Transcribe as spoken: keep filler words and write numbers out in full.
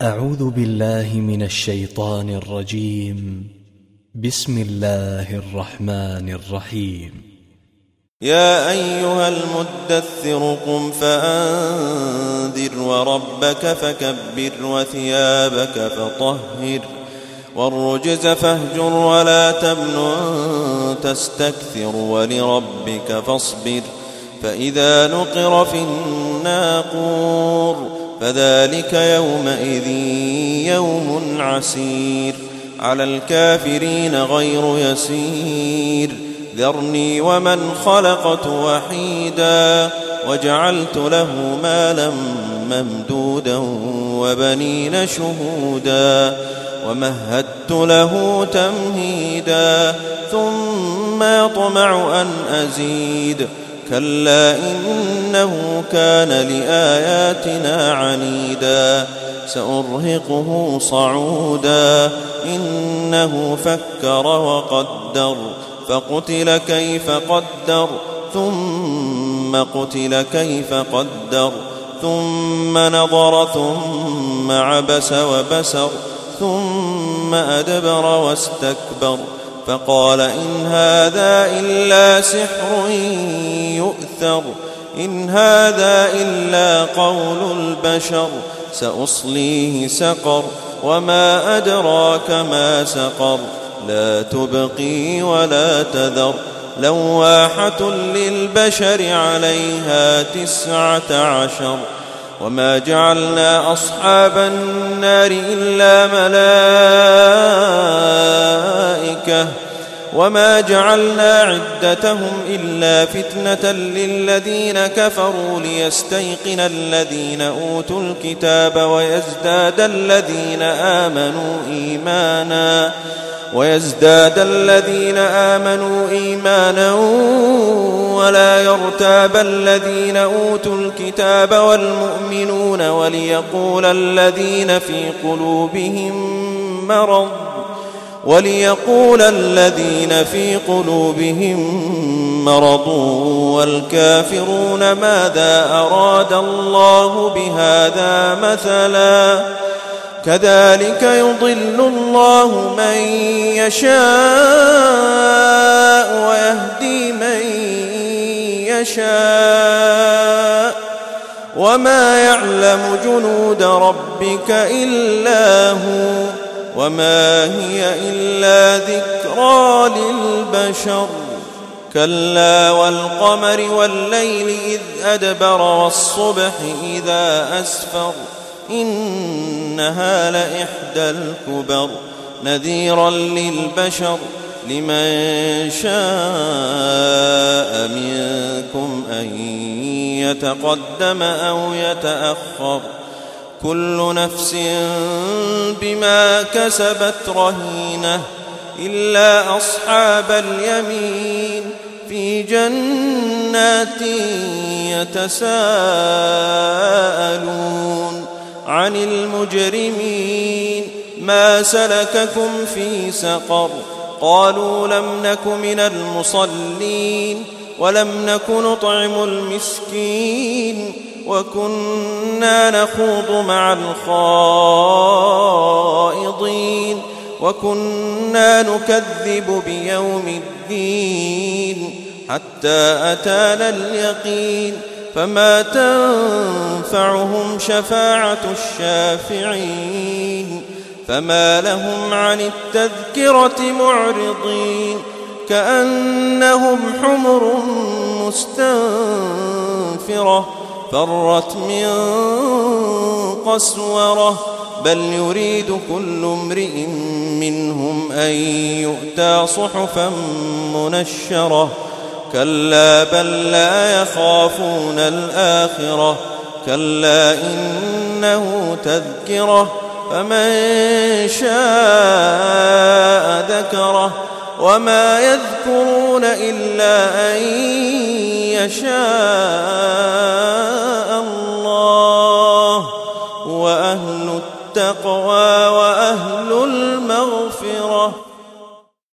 أعوذ بالله من الشيطان الرجيم. بسم الله الرحمن الرحيم. يا أيها المدثر قم فأنذر وربك فكبر وثيابك فطهر والرجز فاهجر ولا تمنن تستكثر ولربك فاصبر فإذا نقر في الناقور فذلك يومئذ يوم عسير على الكافرين غير يسير ذرني ومن خلقت وحيدا وجعلت له مالا ممدودا وبنين شهودا ومهدت له تمهيدا ثم يطمع أن أزيد كلا إنه كان لآياتنا عنيدا سأرهقه صعودا إنه فكر وقدر فقتل كيف قدر ثم قتل كيف قدر ثم نظر ثم عبس وبسر ثم أدبر واستكبر فقال إن هذا إلا سحر يؤثر إن هذا إلا قول البشر سأصليه سقر وما أدراك ما سقر لا تبقي ولا تذر لواحة للبشر عليها تسعة عشر وما جعلنا أصحاب النار إلا ملائكة وما جعلنا عدتهم إلا فتنة للذين كفروا ليستيقن الذين أوتوا الكتاب ويزداد الذين آمنوا إيمانا ويزداد الذين آمنوا إيمانا ولا يرتاب الذين أوتوا الكتاب والمؤمنون وليقول الذين في قلوبهم مرض وليقول الذين في قلوبهم مرض والكافرون ماذا أراد الله بهذا مثلا كذلك يضل الله من يشاء ويهدي من يشاء وما يعلم جنود ربك إلا هو وما هي إلا ذكرى للبشر كلا والقمر والليل إذ أدبر والصبح إذا أسفر إنها لإحدى الكبر نذيرا للبشر لمن شاء منكم أن يتقدم أو يتأخر كل نفس بما كسبت رهينة إلا أصحاب اليمين في جنات يتساءلون عن المجرمين ما سلككم في سقر قالوا لم نك من المصلين ولم نك نطعم المسكين وكنا نخوض مع الخائضين وكنا نكذب بيوم الدين حتى أتانا اليقين فما تنفعهم شفاعة الشافعين فما لهم عن التذكرة معرضين كأنهم حمر مستنفرة فرت من قسورة بل يريد كل امرئ منهم أن يؤتى صحفا منشرة كلا بل لا يخافون الآخرة كلا إنه تذكرة فمن شاء ذكره وما يذكرون إلا أن يشاء